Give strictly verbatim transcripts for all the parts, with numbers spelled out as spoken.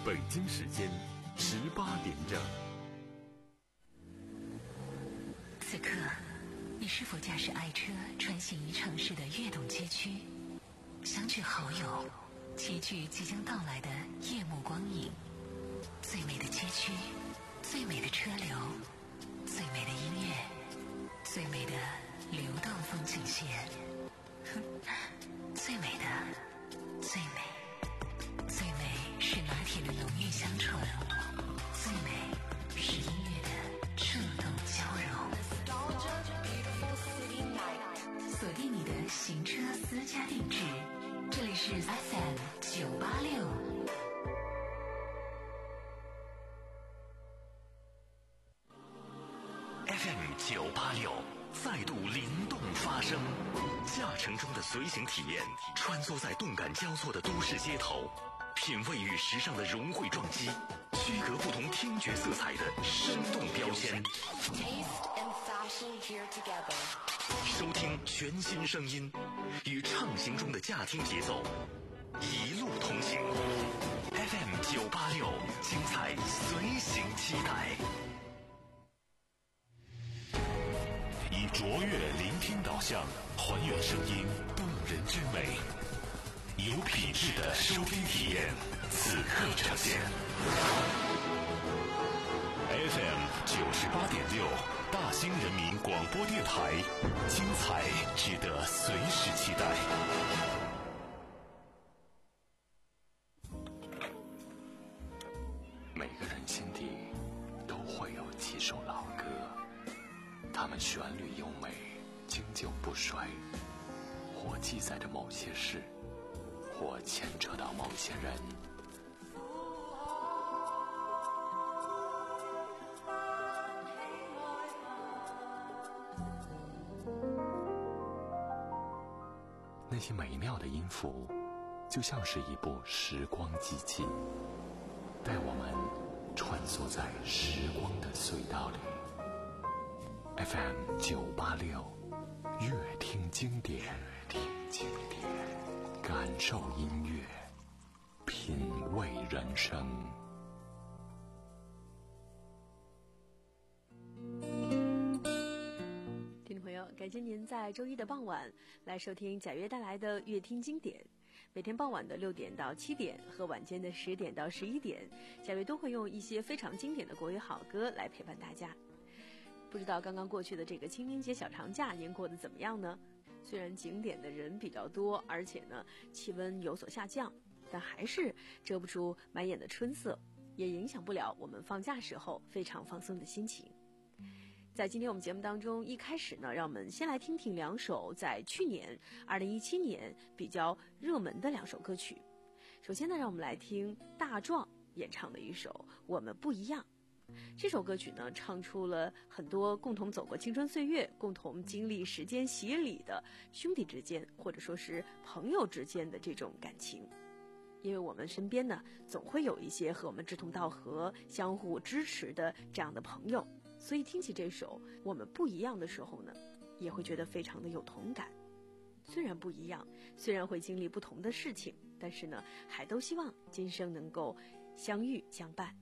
北京时间十八点整。 此刻，你是否驾驶爱车穿行于城市的跃动街区，相聚好友，齐聚即将到来的夜幕光影？最美的街区，最美的车流，最美的音乐，最美的流动风景线，最美的，最美，最美是拿铁的浓郁香醇，最美是音乐的触动交融。锁定你的行车私家定制，这里是 F M 九八六。 F M 九八六再度灵动发声，驾乘中的随行体验，穿梭在动感交错的都市街头，品味与时尚的融汇撞击，区隔不同听觉色彩的生动标签。收听全新声音，与畅行中的驾听节奏，一路同行。F M 九八六，精彩随行期待。以卓越聆听导向，还原声音动人之美，有品质的收听体验，此刻呈现。F M 九十八点六，大兴人民广播电台，精彩值得随时期待。每个人心底都会有几首老歌，它们旋律优美，经久不衰，或记载着某些事，或牵扯到某些人。那些美妙的音符，就像是一部时光机器，带我们穿梭在时光的隧道里。F M 九八六，乐听经典，听经典，感受音乐，品味人生。 听众朋友，感谢您在周一的傍晚来收听贾约带来的乐听经典。每天傍晚的六点到七点和晚间的十点到十一点，贾约都会用一些非常经典的国语好歌来陪伴大家。不知道刚刚过去的这个清明节小长假您过得怎么样呢？虽然景点的人比较多，而且呢气温有所下降，但还是遮不住满眼的春色，也影响不了我们放假时候非常放松的心情。在今天我们节目当中，一开始呢，让我们先来听听两首在去年二零一七年比较热门的两首歌曲。首先呢，让我们来听大壮演唱的一首《我们不一样》。这首歌曲呢，唱出了很多共同走过青春岁月，共同经历时间洗礼的兄弟之间，或者说是朋友之间的这种感情。因为我们身边呢，总会有一些和我们志同道合、相互支持的这样的朋友，所以听起这首《我们不一样》的时候呢，也会觉得非常的有同感。虽然不一样，虽然会经历不同的事情，但是呢，还都希望今生能够相遇相伴。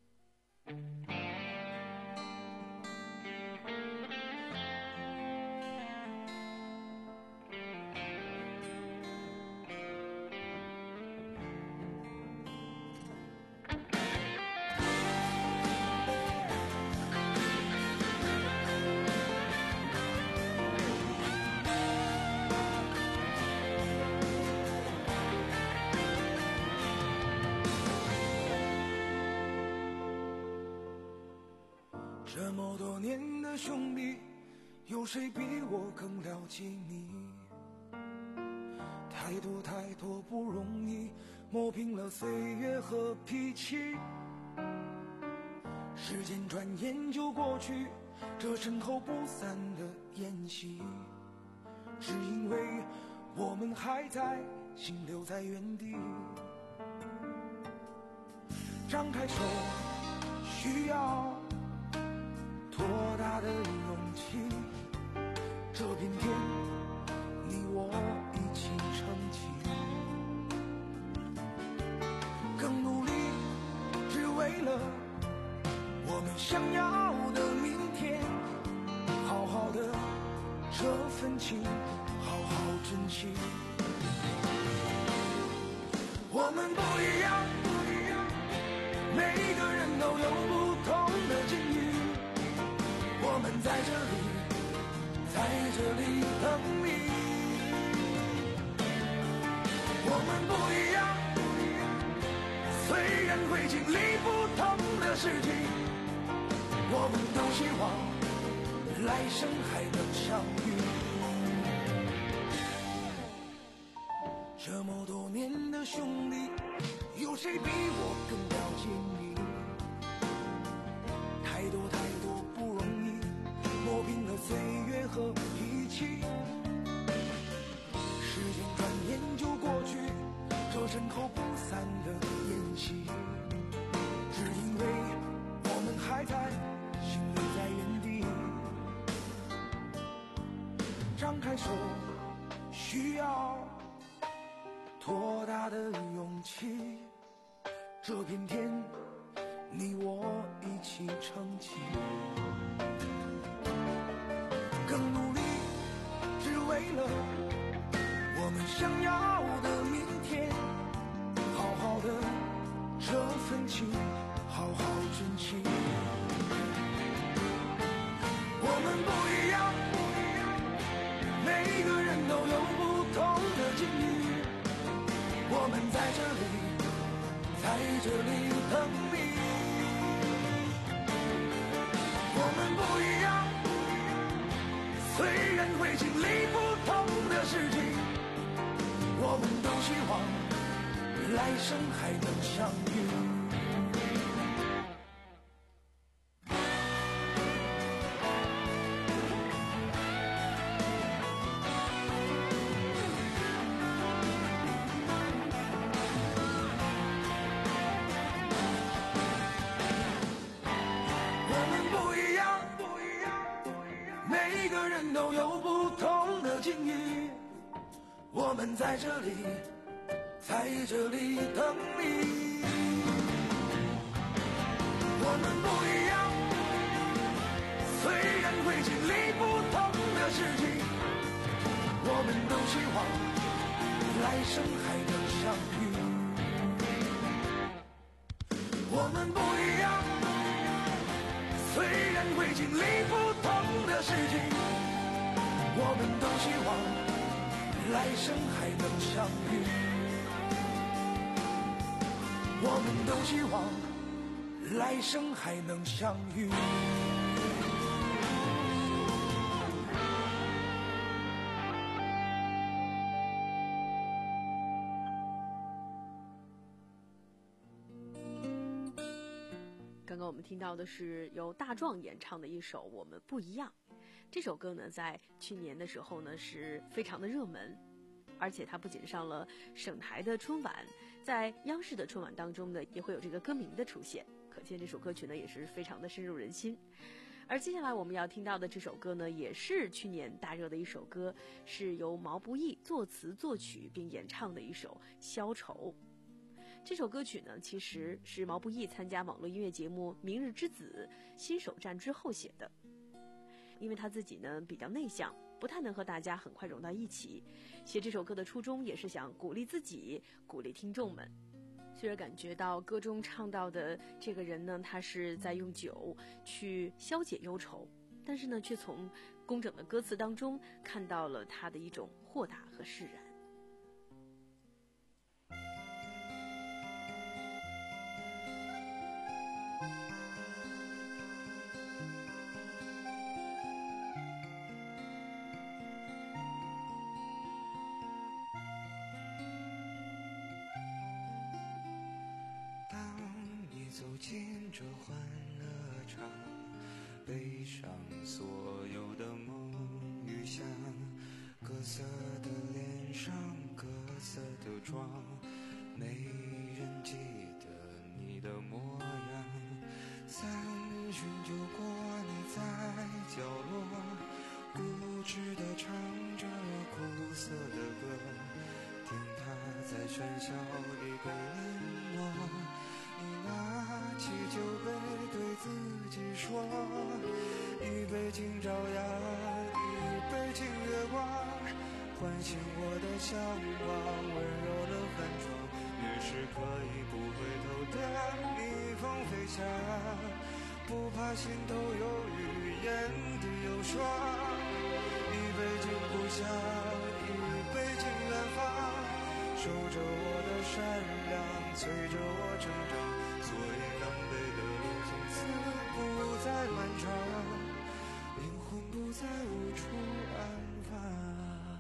这么多年的兄弟，有谁比我更了解你？太多太多不容易，磨平了岁月和脾气。时间转眼就过去，这身后不散的宴席，是因为我们还在，心留在原地。张开手，需要多大的勇气？这片天，你我一起撑起。更努力， 想要的明天，好好的这份情，好好珍惜。我们不一样，每个人都有不同的境遇。我们在这里，在这里等你。我们不一样，虽然会经历不同的事情，我们都希望来生还能相遇。这么多年的兄弟，有谁比我更了解你？太多太多不容易，磨平了岁月和脾气。时间转眼就过去，这身后不散的宴席，只因为我们还在，心留在原地。张开手，需要多大的勇气？这片天，你我一起撑起。更努力，只为了我们想要的明天。好好的这份情，好好珍惜。我们不一样，每个人都有不同的境遇。我们在这里，在这里等你。我们不一样，虽然会经历不同的事情，我们都希望来生还能相遇。每个人都有不同的境遇，我们在这里，在这里等你。我们不一样，虽然会经历不同的事情，我们都希望来生还能相遇。我们不一样，虽然会经历不同的事情，我们都希望来生还能相遇。我们都希望来生还能相遇。 刚刚我们听到的是由大壮演唱的一首《我们不一样》。这首歌呢，在去年的时候呢，是非常的热门，而且它不仅上了省台的春晚，在央视的春晚当中呢，也会有这个歌名的出现，可见这首歌曲呢，也是非常的深入人心。而接下来我们要听到的这首歌呢，也是去年大热的一首歌，是由毛不易作词作曲并演唱的一首《消愁》。这首歌曲呢，其实是毛不易参加网络音乐节目《明日之子》新手站之后写的。因为他自己呢比较内向，不太能和大家很快融到一起，写这首歌的初衷也是想鼓励自己，鼓励听众们。虽然感觉到歌中唱到的这个人呢，他是在用酒去消解忧愁，但是呢，却从工整的歌词当中看到了他的一种豁达和释然。 走进这欢乐场，背上所有的梦与想，各色的脸上各色的妆，没人记得你的模样。三巡酒过，你在角落固执地唱着苦涩的歌，听他在喧嚣里被淹没，你拿起酒杯对自己说，一杯敬朝阳，一杯敬月光，唤醒我的向往，温柔的寒窗，越是可以不回头的逆风飞翔，不怕心头有雨，眼底有霜，一杯敬故乡，一杯敬远方，守着我的善良，催着我成长，所以南北的路从此不再漫长，灵魂不再无处安放。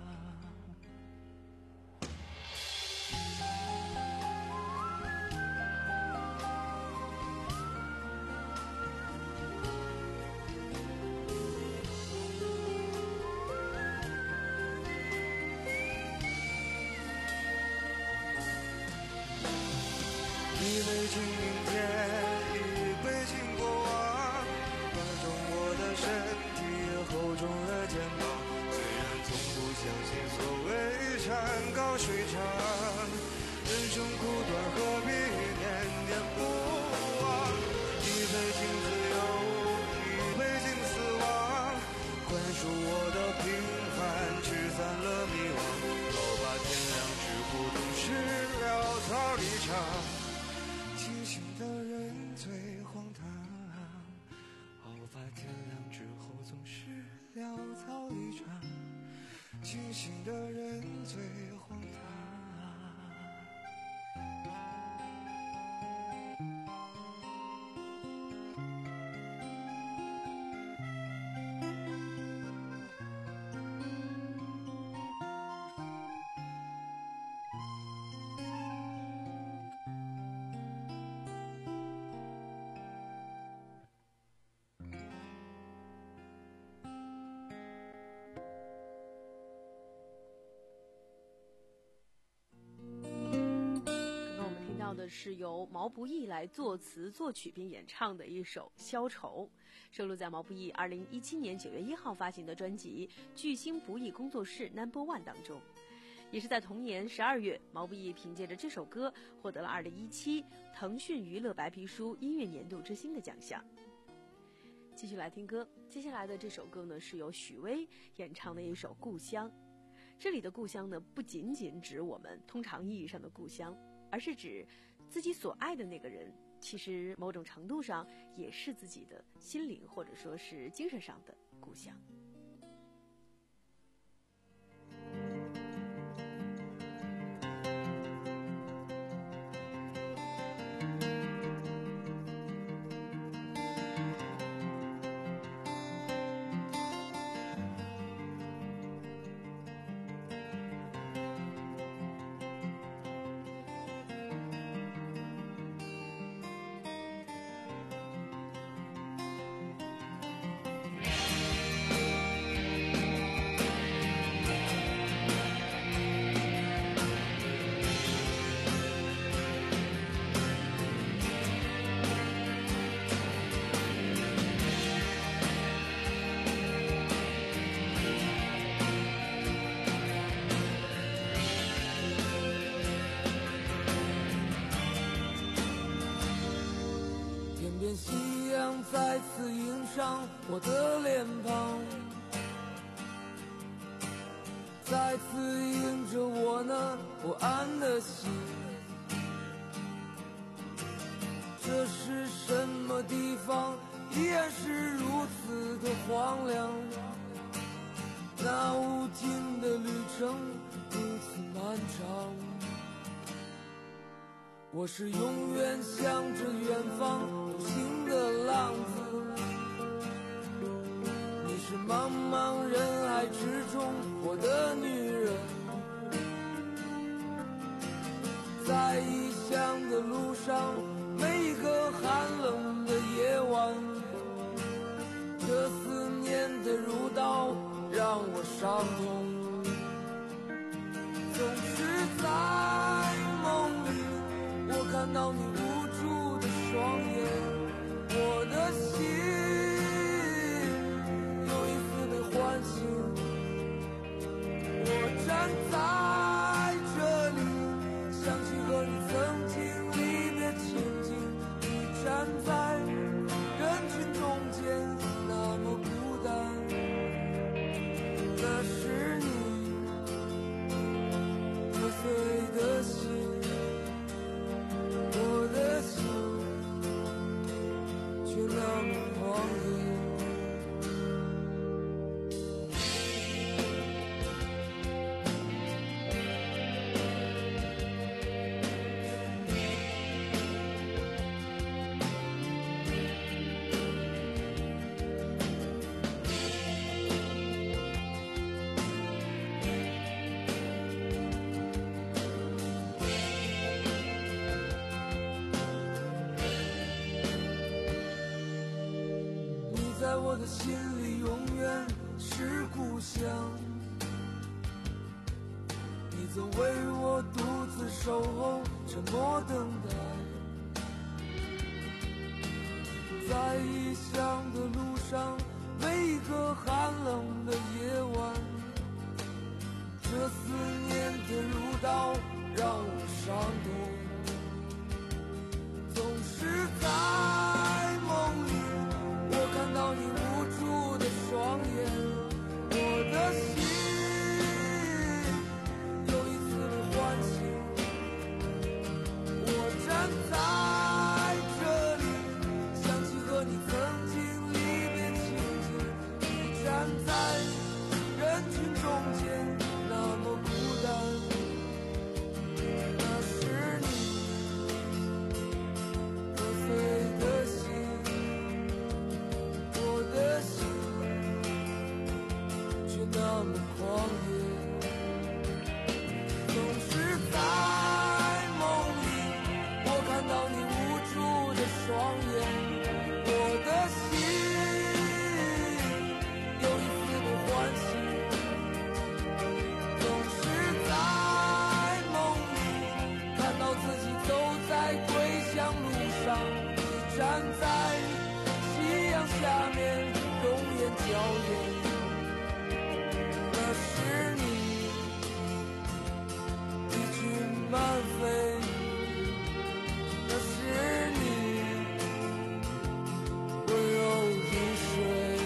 一杯敬明天，一杯敬过往，暖中我的身体，厚重的肩膀。虽然从不相信所谓山高水长，人生苦短，何必念念不忘？一杯敬自由，一杯敬死亡，宽恕我的平凡，驱散了迷惘。好吧，天亮之后总是潦草离场。清醒的人最荒唐，好吧，天亮之后总是潦草离场，清醒的人最荒唐。 的是由毛不易来作词作曲并演唱的一首《消愁》，收录在毛不易二零一七年九月一号发行的专辑《巨星不易工作室 Number One》当中。也是在同年十二月，毛不易凭借着这首歌获得了二零一七腾讯娱乐白皮书音乐年度之星的奖项。继续来听歌，接下来的这首歌呢是由许巍演唱的一首《故乡》。这里的故乡呢，不仅仅指我们通常意义上的故乡，而是指自己所爱的那个人，其实某种程度上也是自己的心灵或者说是精神上的故乡。 夕阳再次映上我的脸庞，再次映着我那不安的心。这是什么地方，依然是如此的荒凉，那无尽的旅程如此漫长。我是永远向着远方独行的浪子，你是茫茫人海之中我的女人。在异乡的路上，每一个寒冷的夜晚，这思念的如刀让我伤痛。总是在梦里，我看到你无助的双眼， 我的心里永远是故乡。你总为我独自守候，沉默等待。在异乡的路上，每一个寒冷的夜晚，这思念甜如刀，让我伤痛。总是在梦里，我看到你无助的双眼，我的心又一次被唤醒。我站在这里，想起和你曾经离别情景。你站在人群中间，那么孤单。那是你破碎的心，我的心却那么狂野。总是在梦里，我看到你无助的双眼，我的心又一次被唤醒。总是在梦里，看到自己走在归乡路上，你站在夕阳下面，容颜娇艳。那是你一群慢飞，那是你温柔如水。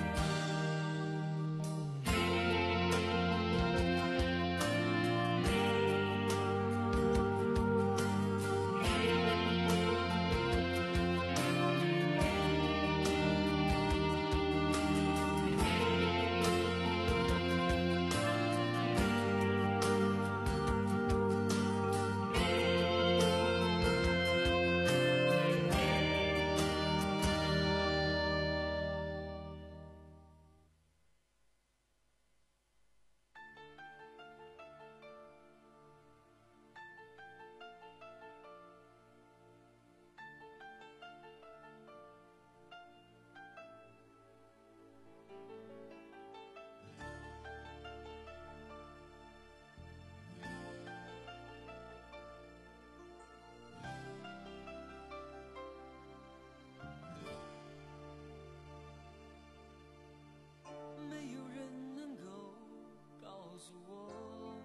没有人能够告诉我，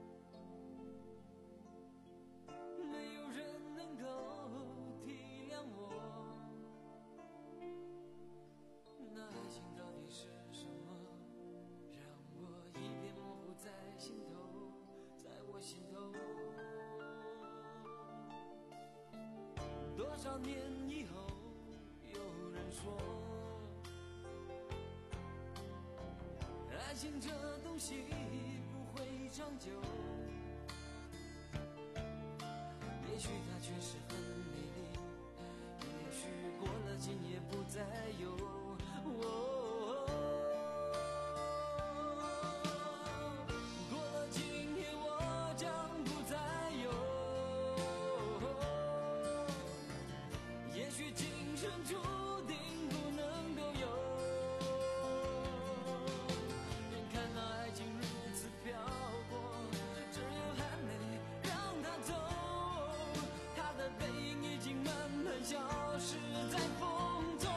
没有人能够体谅我，那爱情到底是什么，让我一片模糊在心头，在我心头。多少年以后，有人说爱情这东西不会长久，也许它确实很美丽，也许过了今夜不再有。哦，过了今夜我将不再有，也许今生注定不能够有。消失在风中，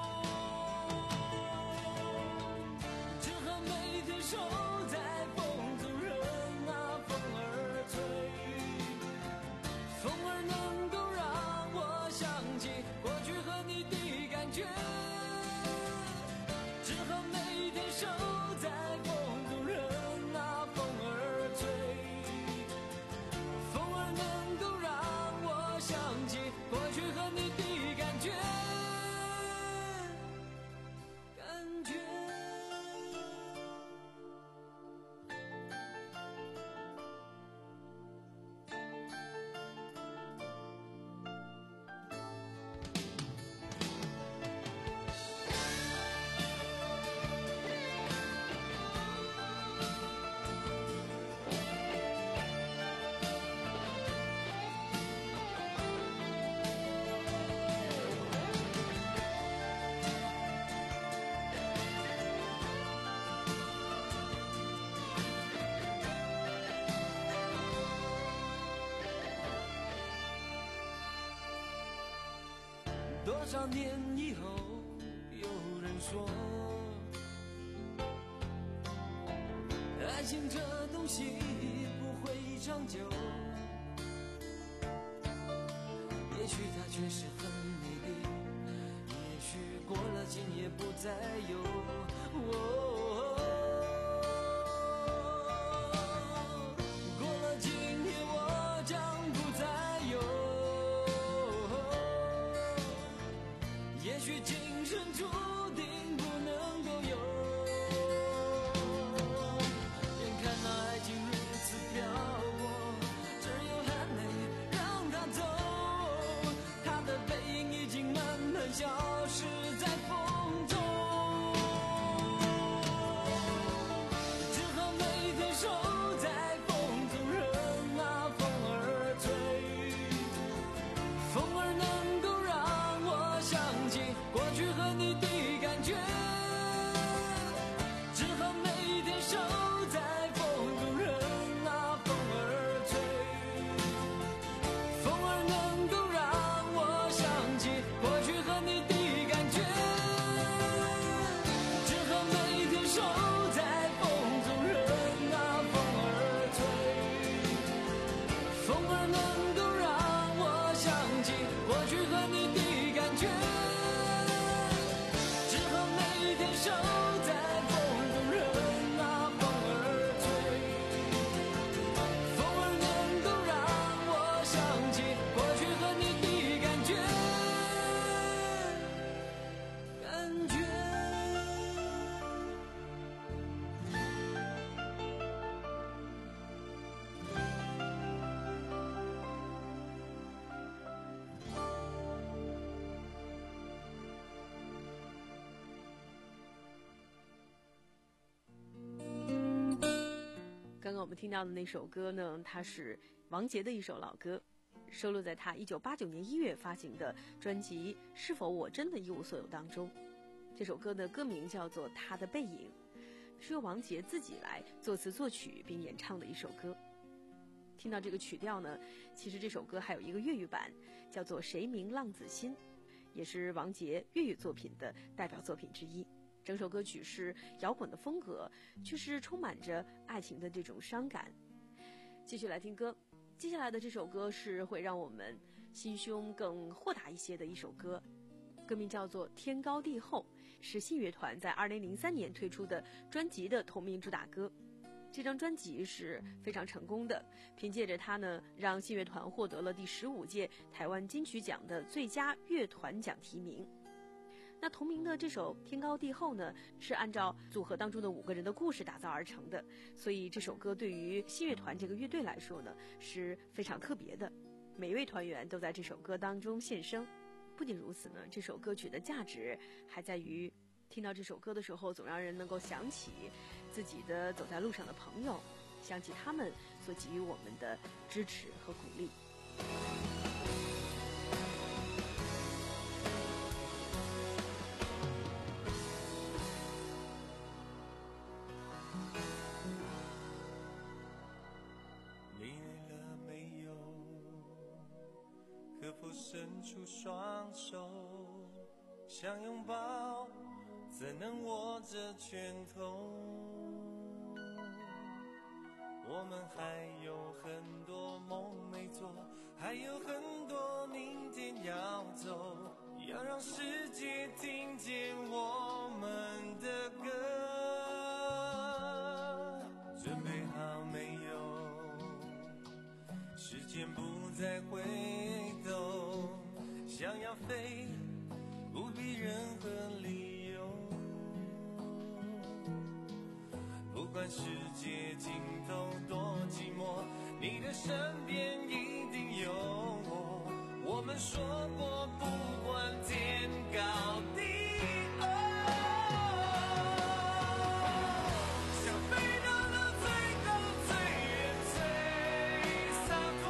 只恨每天守在风中，任那风儿吹，风儿能够让我想起过去和你的感觉，只恨每天守在风中，任那风儿吹，风儿能够让我想起过去和你的感觉，感觉。 少年以后，有人说，爱情这东西不会长久。也许它确实很美丽，也许过了今夜不再有。哦，过了今夜我将不再有。也许今生注定不能够有。眼看那爱情如此漂泊，只有含泪让它走。他的背影已经慢慢消失在风中，只好每天守在风中，任那风儿吹。风儿能够让我想起过去和你的感觉，只好每天守在风中，任那风儿吹。风儿能够让我想起过去和你的感觉，只好每天守在风中，任那风儿吹。风儿能够让我想起过去和你的感觉，只好每天守在风中，任那风儿吹。风儿能够让我想起过去和你的感觉，感觉。 刚刚我们听到的那首歌呢，它是王杰的一首老歌，收录在他一九八九年一月发行的专辑《是否我真的一无所有》当中。这首歌的歌名叫做《他的背影》，是由王杰自己来作词作曲并演唱的一首歌。听到这个曲调呢，其实这首歌还有一个粤语版，叫做《谁明浪子心》，也是王杰粤语作品的代表作品之一。整首歌曲是摇滚的风格，却是充满着爱情的这种伤感。继续来听歌，接下来的这首歌是会让我们心胸更豁达一些的一首歌，歌名叫做《天高地厚》，是信乐团在二零零三年推出的专辑的同名主打歌。这张专辑是非常成功的，凭借着它呢，让信乐团获得了第十五届台湾金曲奖的最佳乐团奖提名。那同名的这首《天高地厚》呢，是按照组合当中的五个人的故事打造而成的，所以这首歌对于信乐团这个乐队来说呢，是非常特别的。每一位团员都在这首歌当中献声。不仅如此呢，这首歌曲的价值还在于，听到这首歌的时候，总让人能够想起自己的走在路上的朋友，想起他们所给予我们的支持和鼓励。 可否伸出双手，想拥抱，怎能握着拳头？我们还有很多梦没做，还有很多明天要走，要让世界听见我们的歌。准备好没有？时间不再回头，想要飞，不必任何理由。不管世界尽头多寂寞，你的身边一定有我。我们说过，不管天高地厚，想飞到那最高最远最洒脱，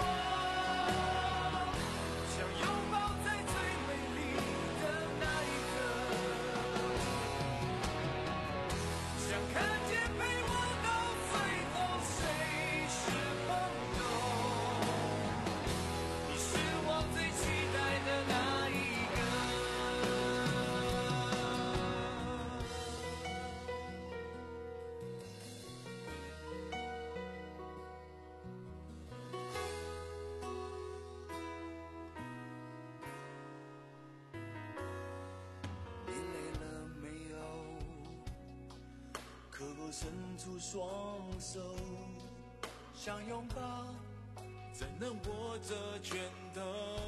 想拥抱在最美丽的那一刻，想看见陪我到最后谁是朋友，你是我最期待的那一伸出双手，想拥抱，怎能握着拳头？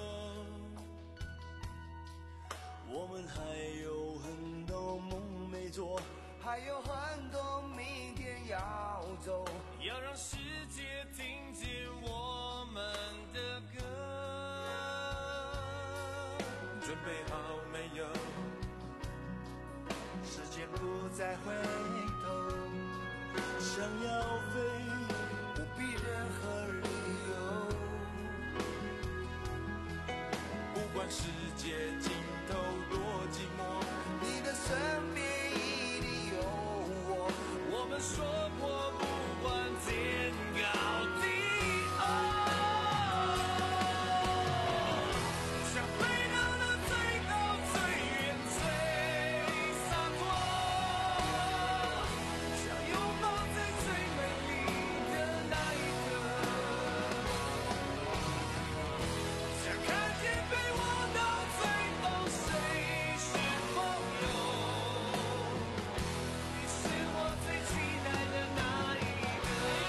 我们还有很多梦没做， 还有很多明天要走， 要让世界听见我们的歌。准备好没有？ 时间不再回头， 想要飞， 不必任何理由。 不管世界尽头多寂寞， 你的身边一定有我。 我们说过不管天高地厚，想飞到那最高最远最洒脱，想拥抱在最美丽的那一刻，想看见被我到最后谁是朋友，你是我最期待的那一个。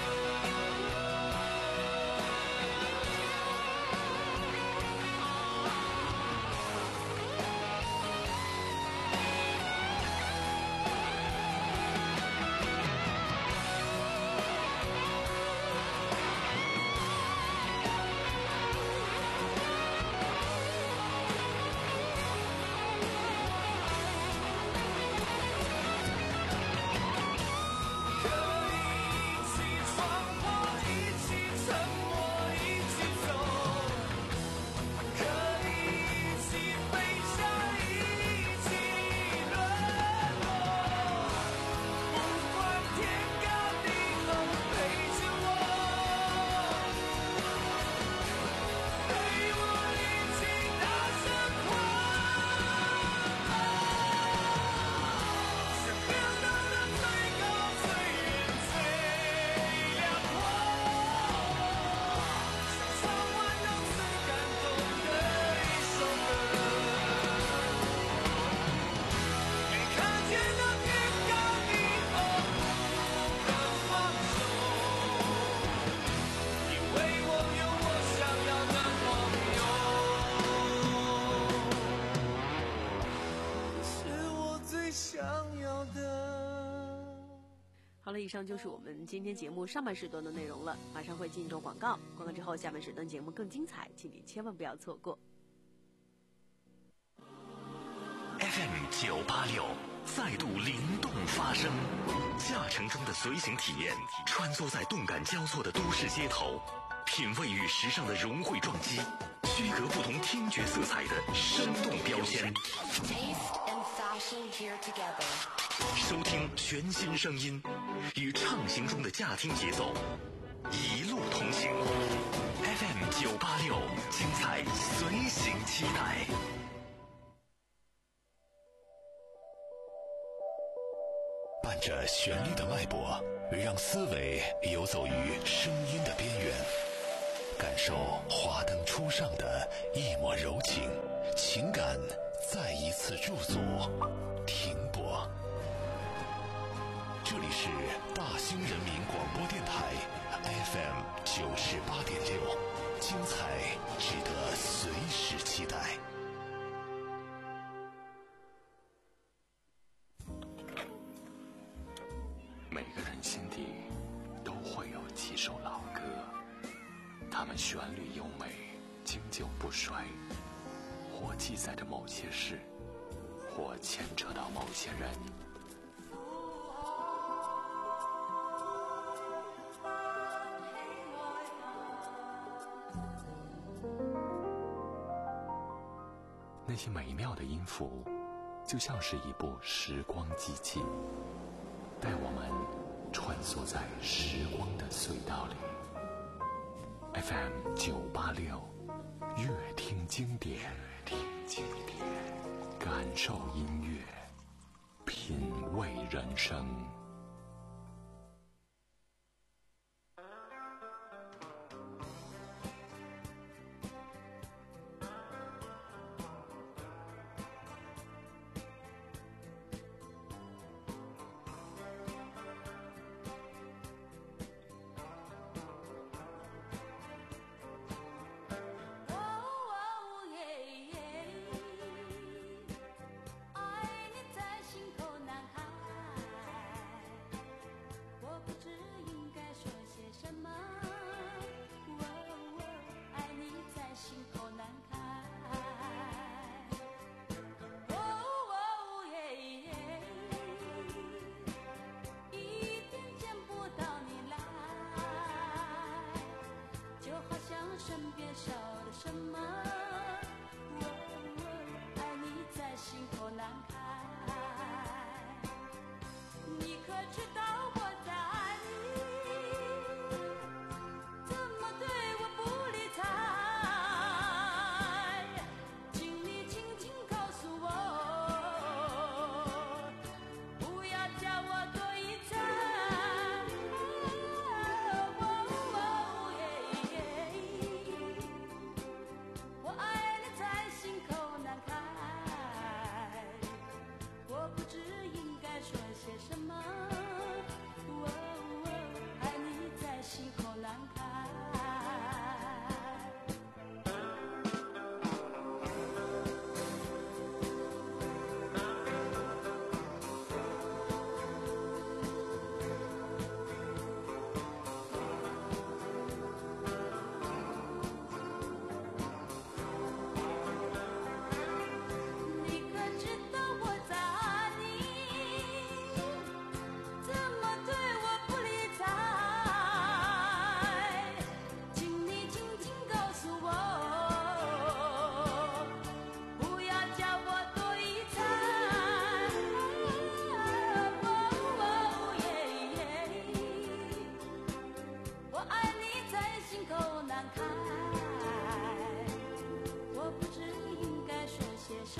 可以一起闯祸，一起沉默，一起走，可以一起飞翔，一起沦落。不管天高地厚，陪着我，陪我一起大声狂想飙到那最高最远最辽阔，想唱完那最感动的一首歌。没看见那天高地厚，不肯放手，因为我有我想要的朋友，是我最想要的。 好了，以上就是我们今天节目上半时段的内容了，马上会进入广告，广告之后下半时段节目更精彩，请你千万不要错过。 F M 九八六再度灵动发声，驾乘中的随行体验，穿梭在动感交错的都市街头，品味与时尚的融汇撞击，区隔不同听觉色彩的生动标签。 Taste and fashion here together. 收听全新声音，与畅行中的驾听节奏，一路同行。F M 九八六，精彩随行期待。伴着旋律的脉搏，让思维游走于声音的边缘，感受华灯初上的一抹柔情，情感再一次驻足停泊。这里是大兴人民广播电台 F M 九十八点六，精彩值得随时期待。每个人心底都会有几首老歌，它们旋律优美，经久不衰，或记载着某些事，或牵扯到某些人。那些美妙的音符，就像是一部时光机器，带我们穿梭在时光的隧道里。F M 九八六，乐听经典，听经典，感受音乐，品味人生。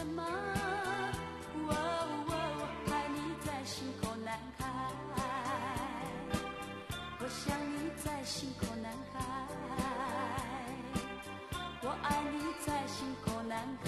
什么？哦哦，爱你在心口难开，我想你在心口难开，我爱你在心口难开。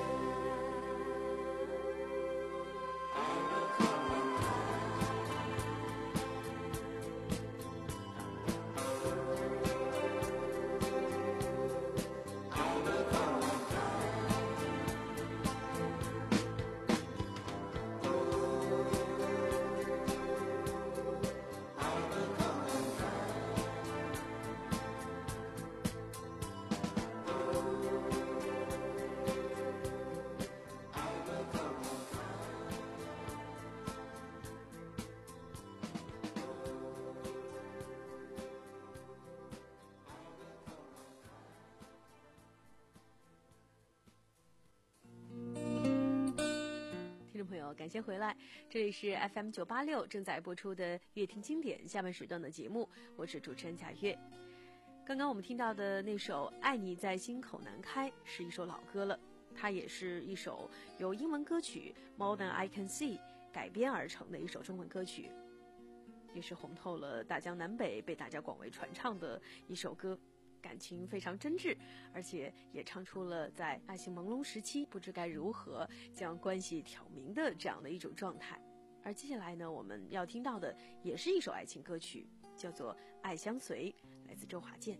感谢回来，这里是 F M 九八六正在播出的乐听经典下半时段的节目，我是主持人贾月。刚刚我们听到的那首《爱你在心口难开》是一首老歌了，它也是一首由英文歌曲 More Than I Can See 改编而成的一首中文歌曲，也是红透了大江南北，被大家广为传唱的一首歌。感情非常真挚，而且也唱出了在爱情朦胧时期不知该如何将关系挑明的这样的一种状态。而接下来呢，我们要听到的也是一首爱情歌曲，叫做《爱相随》，来自周华健。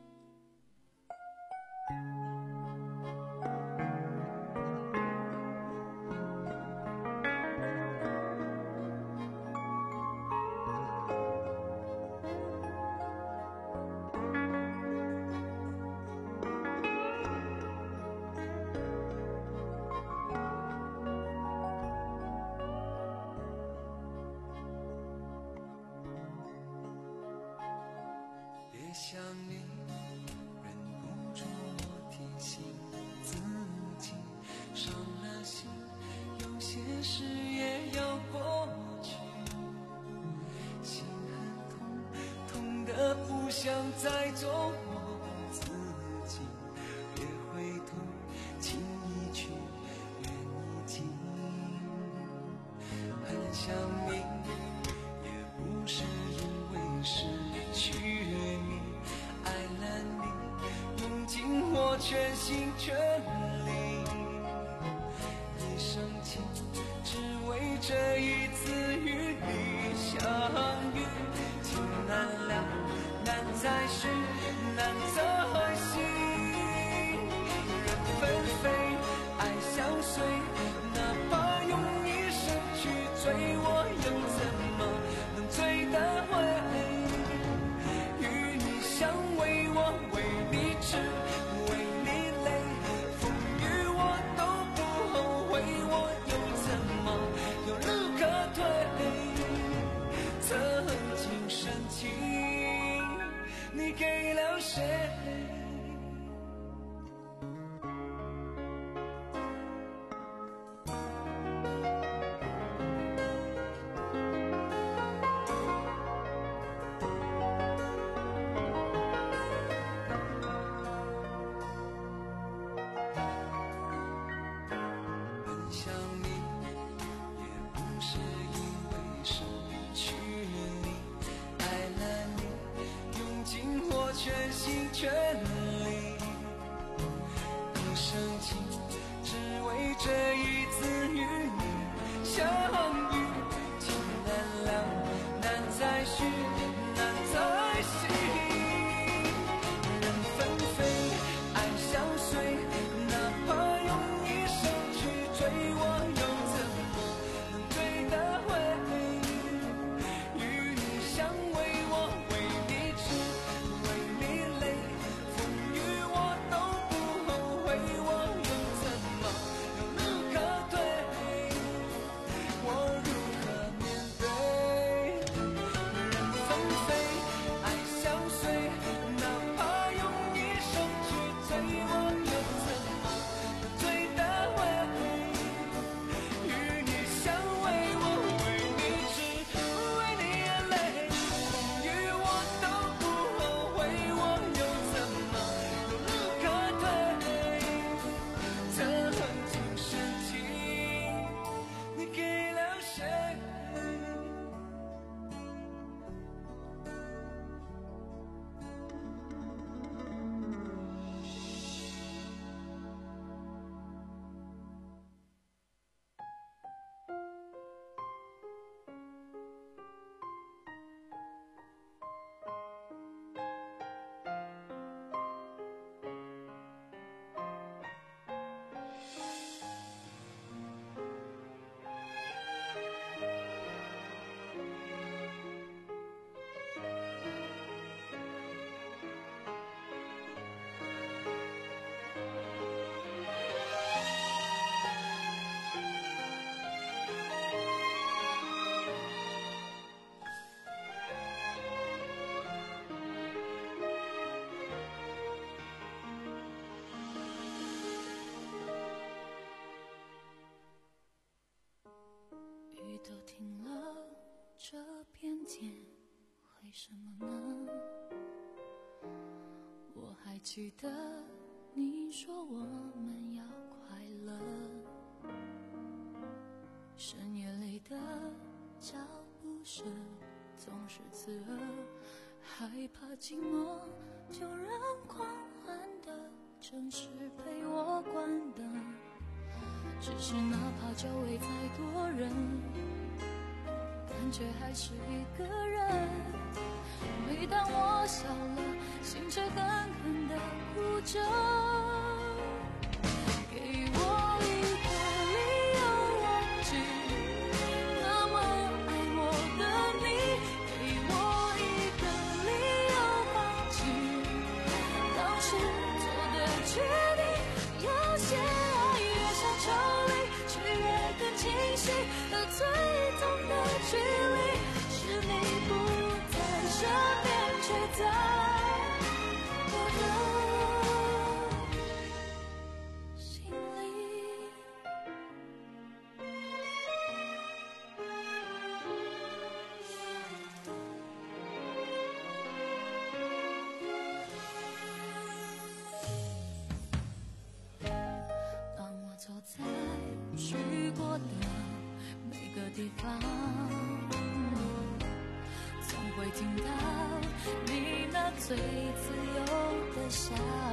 想你，忍不住我提醒自己，伤了心，有些事也要过去。心很痛，痛得不想再做我自己，别回头，情已去，缘已尽。很想你，也不是因为失去你。爱了你，用尽我全心全力，一生情，只为这一次与你相遇。情难了，难再续，难再续。人纷飞，爱相随，哪怕用一生去追，我又怎么能追得回？想为我为你痴，为你累，风雨我都不后悔，我又怎么有路可退？曾经深情，你给了谁？全心全力，一生情，只为这一次与你相遇。情难了，难再续，难再续。人纷飞，爱相随，哪怕用一生去追，我都听了这片天，为什么呢？我还记得你说我们要快乐，深夜里的脚步声总是刺耳，害怕寂寞，就让狂欢的城市陪我关灯。只是哪怕周围再多人，感觉还是一个人。每当我笑了，心却狠狠地哭着。给我一个理由忘记那么爱我的你，给我一个理由放弃当时做的决定。有些爱越想抽离，却越更清晰，而最痛的距离是你不在身边，却在我的心里。当我走在去过的每个地方，总会听到你那最自由的笑。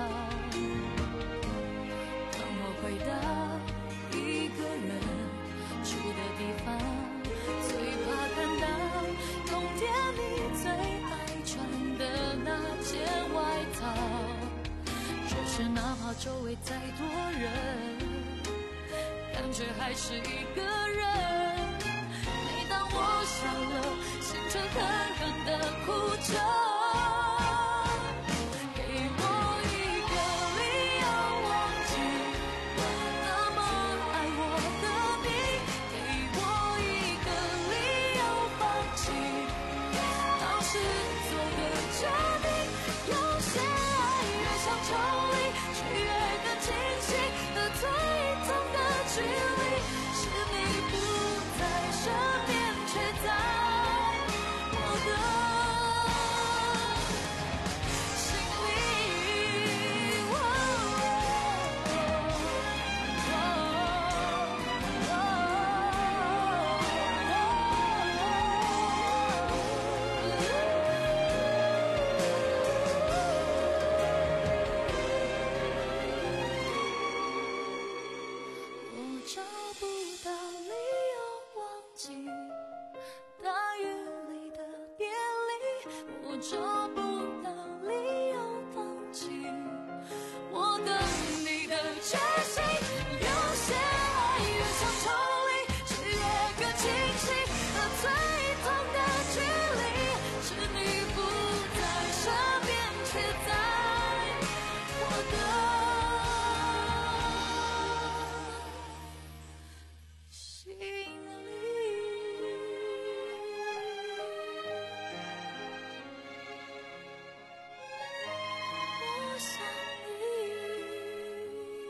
当我回到一个人住的地方，最怕看到冬天你最爱穿的那件外套。就是哪怕周围再多人，感觉还是一个人。每当我笑了，心却狠狠地哭着。给我一个理由忘记那么爱我的你，给我一个理由放弃当时做的决定。有些爱越想抽离，却越更清晰，而最痛的距离是你不在身边，却在我的心里。哦我找不到理由忘记大雨里的别离，我找不到理由放弃我等你的决心。有些爱越想抽离，却越更清晰，而最痛的距离是你不在身边，却在我的心里。我想你。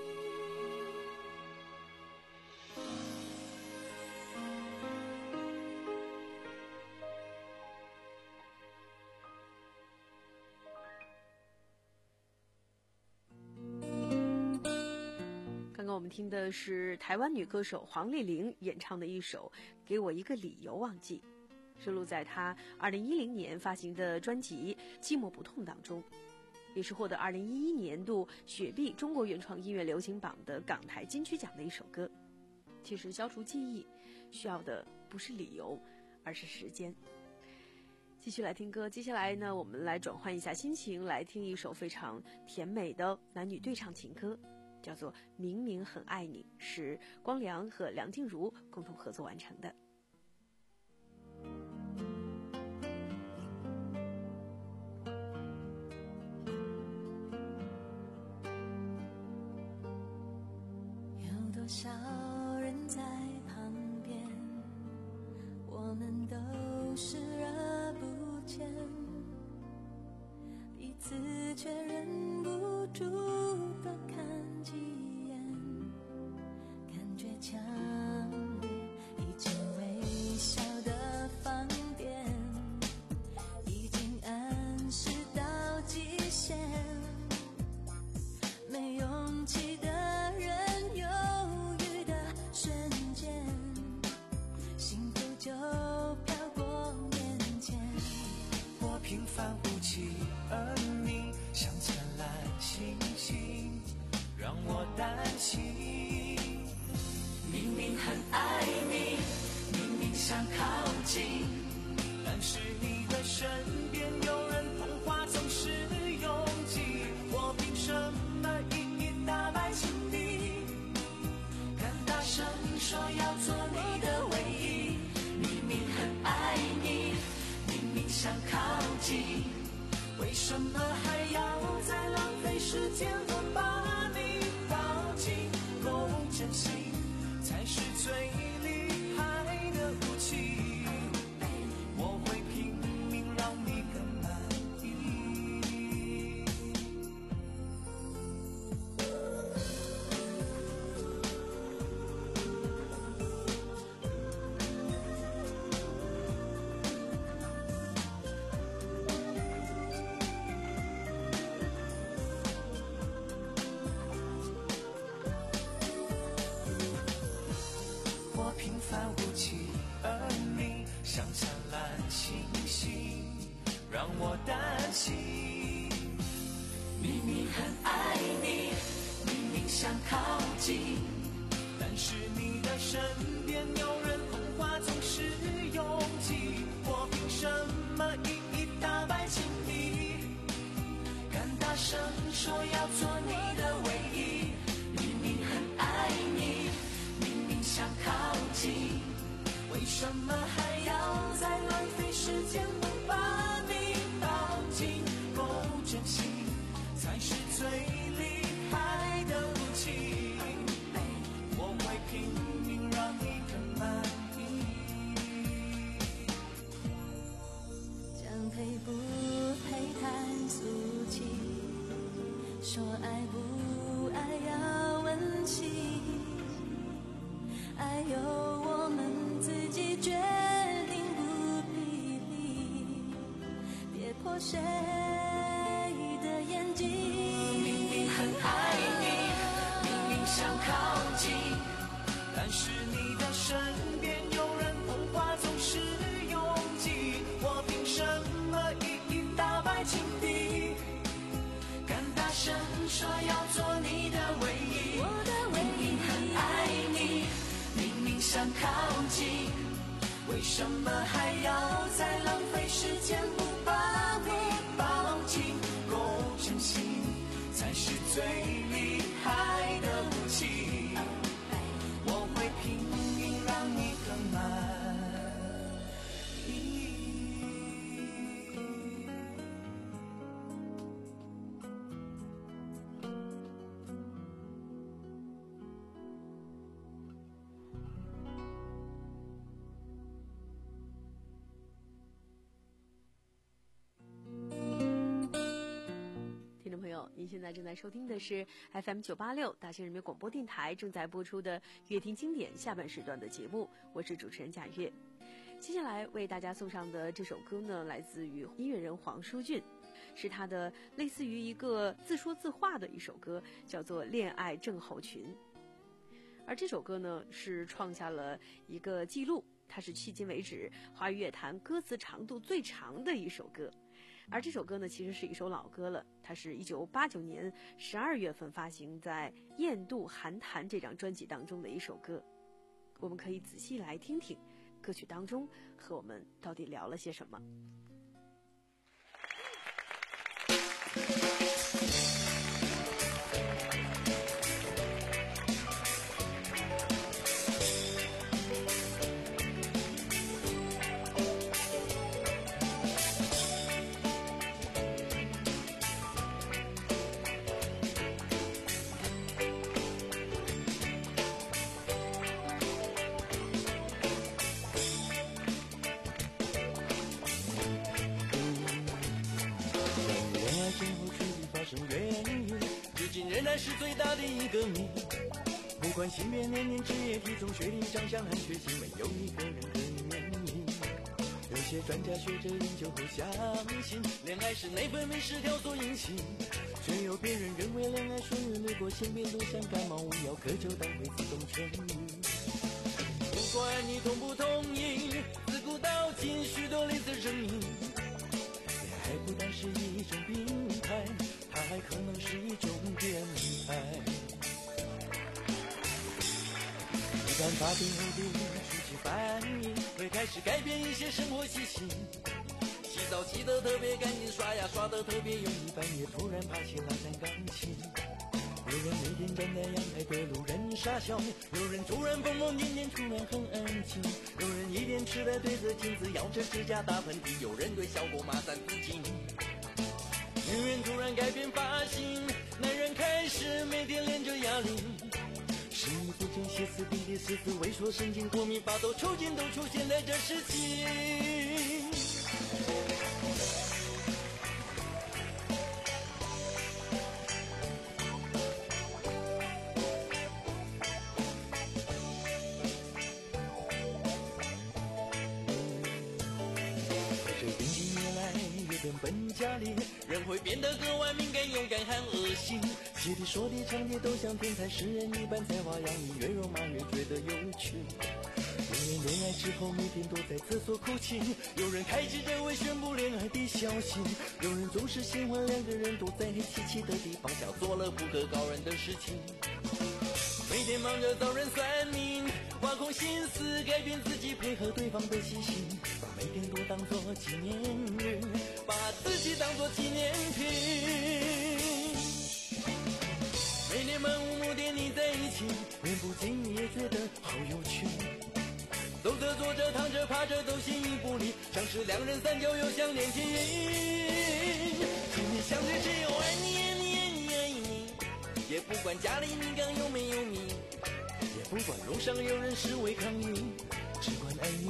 刚刚我们听的是台湾女歌手黄丽玲演唱的一首《给我一个理由忘记》，收录在她二零一零年发行的专辑《寂寞不痛》当中，也是获得二零一一年度雪碧中国原创音乐流行榜的港台金曲奖的一首歌。其实消除记忆需要的不是理由，而是时间。继续来听歌，接下来呢，我们来转换一下心情，来听一首非常甜美的男女对唱情歌，叫做《明明很爱你》，是光良和梁静茹共同合作完成的。 有多少人在旁边，我们都视而不见，彼此却忍不住地看几眼，感觉强烈，已经危很爱你，明明想靠近，但是你的身边有人捧花总是拥挤，我凭什么一一打败情敌？敢大声说要做你的唯一，明明很爱你，明明想靠近，为什么还要再浪费时间？我把你抱紧，够真心才是最厉害的武器，我会拼命让你更满意。我平凡无奇，而你像灿烂星星，让我担心。明明很爱你，明明想靠近，但是你的身边有人捧花总是拥挤，我凭什么一一打败情敌？敢大声说要做你的唯一，明明很爱你，明明想靠近，为什么还要再浪费时间？我把你抱紧，够真心才是最厉害的武器，我会拼命让你更满意。 将配不配谈俗气，说爱不爱要问起，爱由我们自己决定不比例，别破谁的眼睛。 明明很爱你，明明想靠近，但是你的身边有人捧花总是拥挤，我凭什么一一打败情敌？敢大声说要做你的唯一， 我的唯一。 明明很爱你，明明想靠近，为什么还要再浪费时间？不把你抱紧，够真心才是最厉害的武器，我会拼命让你更满意。 听众朋友，您现在正在收听的是 F M 九八六大兴人民广播电台正在播出的乐听经典下半时段的节目，我是主持人贾月。接下来为大家送上的这首歌呢，来自于音乐人黄舒骏，是他的类似于一个自说自话的一首歌，叫做《恋爱症候群》。而这首歌呢，是创下了一个记录，它是迄今为止华语乐坛歌词长度最长的一首歌。而这首歌呢，其实是一首老歌了，它是一九八九年十二月份发行在《雁渡寒潭》这张专辑当中的一首歌。我们可以仔细来听听歌曲当中和我们到底聊了些什么。 仍然是最大的一个谜。不管性别、年龄、职业、体重、学历、长相和血型，没有一个人可以免疫。有些专家学者研究后相信，恋爱是内分泌失调所引起，却有别人认为恋爱属于掠过性别都像感冒无药咳嗽但会自动痊愈。不管你同不同意，自古到今许多类似声音，恋爱不但是一种病态，它还可能是一种变态。不办法对后的出去翻译，会开始改变一些生活习性。洗澡洗得特别干净，刷牙刷得特别用力，半夜突然爬起来弹钢琴。有人每天站在阳台对路人傻笑，有人突然疯疯癫癫，突然很安静。有人一边吃的对着镜子咬着指甲打喷嚏，有人对小狗骂三字经。女人突然改变发型，男人开始每天练着哑铃。是你不正歇斯底里，是自萎缩神经过敏发抖抽筋都出现在这时期。本家里人会变得格外敏感、勇敢和恶心，写的说的唱的都像天才诗人一般才华洋溢，越肉麻越觉得有趣。有人恋爱之后每天都在厕所哭泣，有人开记者会宣布恋爱的消息，有人总是喜欢两个人都在稀奇的地方下做了不可告人的事情。每天忙着找人算命，挖空心思改变自己，配合对方的习性，把每天都当作纪念日，把自己当作纪念品。每天漫无目的腻在一起，连不经意也觉得好有趣。走着坐着躺着趴着都心意不离，像是两人三角又像连体婴。心里想着只有爱你爱你爱你爱你，也不管家里米缸有没有米，也不管路上有人示威抗议，只管爱你。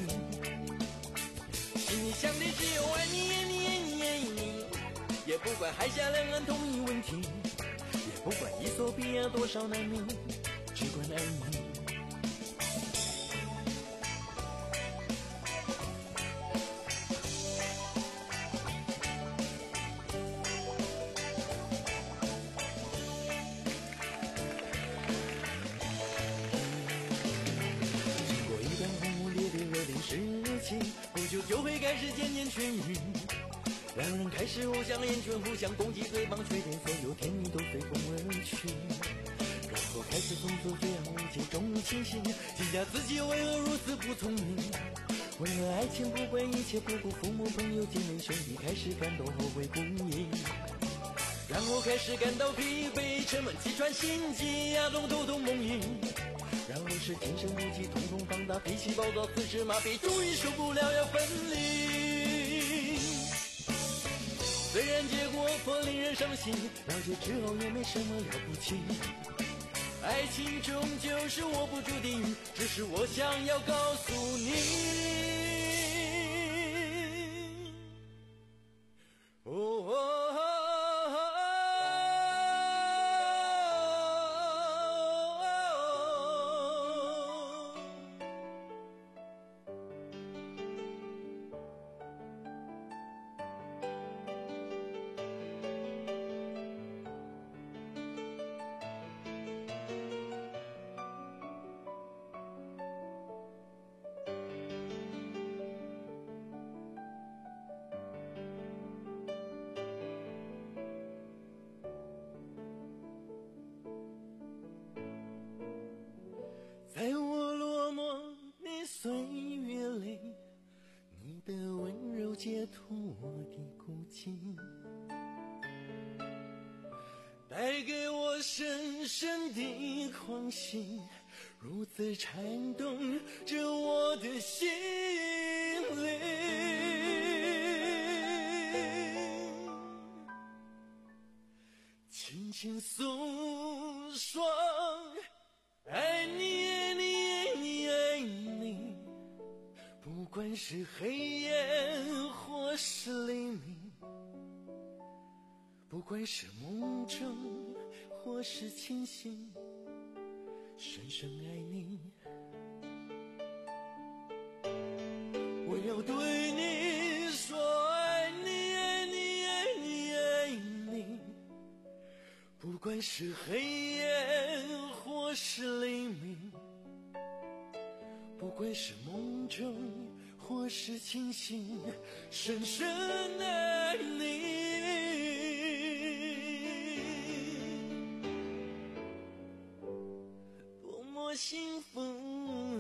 心里想的只有爱你爱你爱你爱你，也不管海峡两岸统一问题，也不管伊索比亚多少难民，只管爱你。不久就会开始渐渐痊愈，两人开始互相厌倦，互相攻击对方缺点，所有甜蜜都随风而去。然后开始从此这样无解中清醒，惊讶自己为何如此不聪明。为了爱情不管一切，不顾父母朋友姐妹兄弟，开始感到后悔不已。然后开始感到疲惫，沉闷气喘心悸，牙痛头痛梦呓。然后是精神无极，瞳孔放大，脾气暴躁，四肢麻痹，终于受不了要分离。虽然结果颇令人伤心，了解之后也没什么了不起。爱情终究是我不注定，只是我想要告诉你。哦哦哦在我落寞的岁月里，你的温柔解脱我的孤寂，带给我深深的狂喜，如此颤动着我的心灵。轻轻诉说爱你爱你爱你爱你，不管是黑夜或是黎明，不管是梦中或是清醒，深深爱你。我要对你说爱你爱你爱你爱你，不管是黑夜或是黎明，不管是梦中或是清醒，深深爱你。多么幸福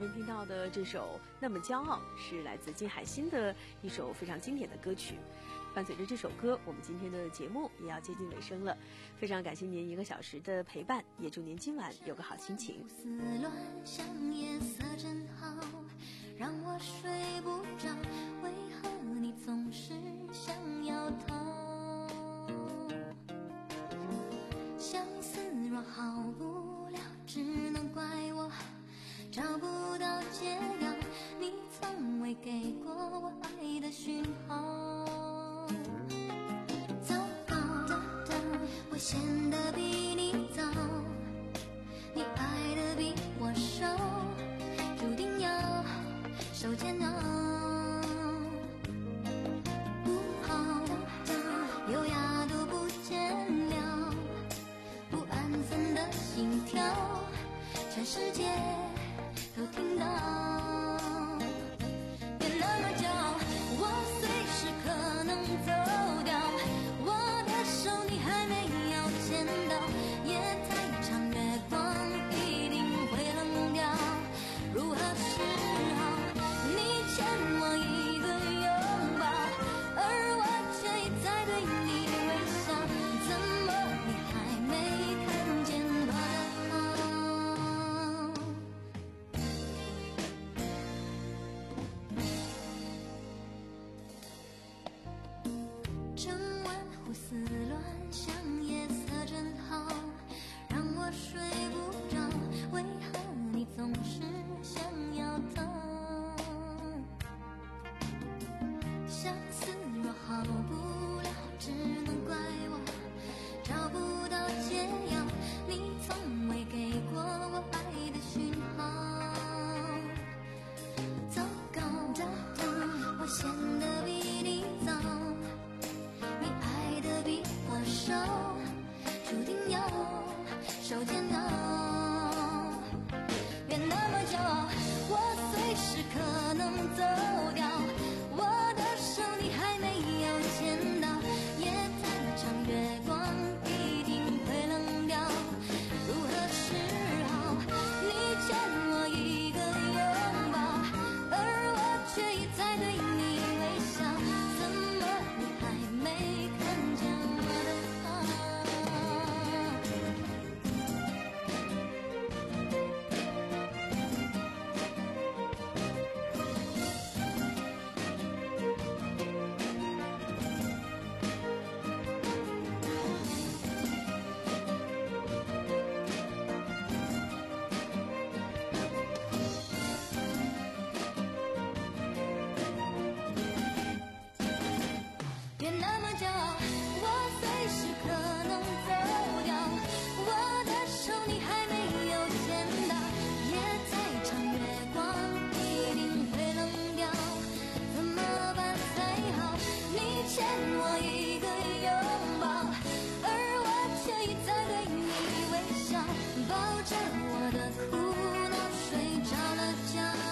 边听到的这首《那么骄傲》是来自金海心的一首非常经典的歌曲。伴随着这首歌，我们今天的节目也要接近尾声了。非常感谢您一个小时的陪伴，也祝您今晚有个好心情。 思乱像夜色真好，让我睡不着，为何你总是想要逃？相思若好不了，只能怪我找不到解药，你从未给过我爱的讯号。糟糕，我陷得比你早，你爱的比我少，注定要受煎熬。不好，优雅都不见了，不安分的心跳，全世界都听到。别那么骄傲，我随时可能走掉，我的手你还没有牵到，夜太长，月光一定会冷掉。如何是好？你欠我一个拥抱，而我却一再对你微笑，怎么你还没看见我的好？整晚胡思乱想，夜色真好，让我睡不着，为何你总是想要逃？相思若好不了，只能怪我找不到解药，你从未给过我爱的讯号。糟糕，我陷得比你早，你爱的比我少，注定要受煎熬。别那么骄傲，我随时可能走掉，我的手你还没有牵到，夜太长，月光一定会冷掉。如何是好？你欠我一个拥抱，而我却一再对你微笑，怎么你还没看见我的好？别那么骄傲，我随时可能走掉，我的手你还没有牵到，夜太长，月光一定会冷掉，怎么办才好？你欠我一个拥抱，而我却一再对你微笑，抱着我的苦恼睡着了觉。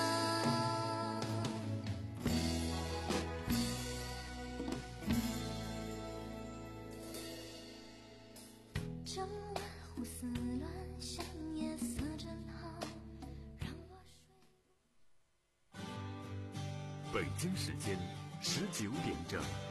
整晚胡思乱想，夜色真好，让我睡。 北京时间十九点整。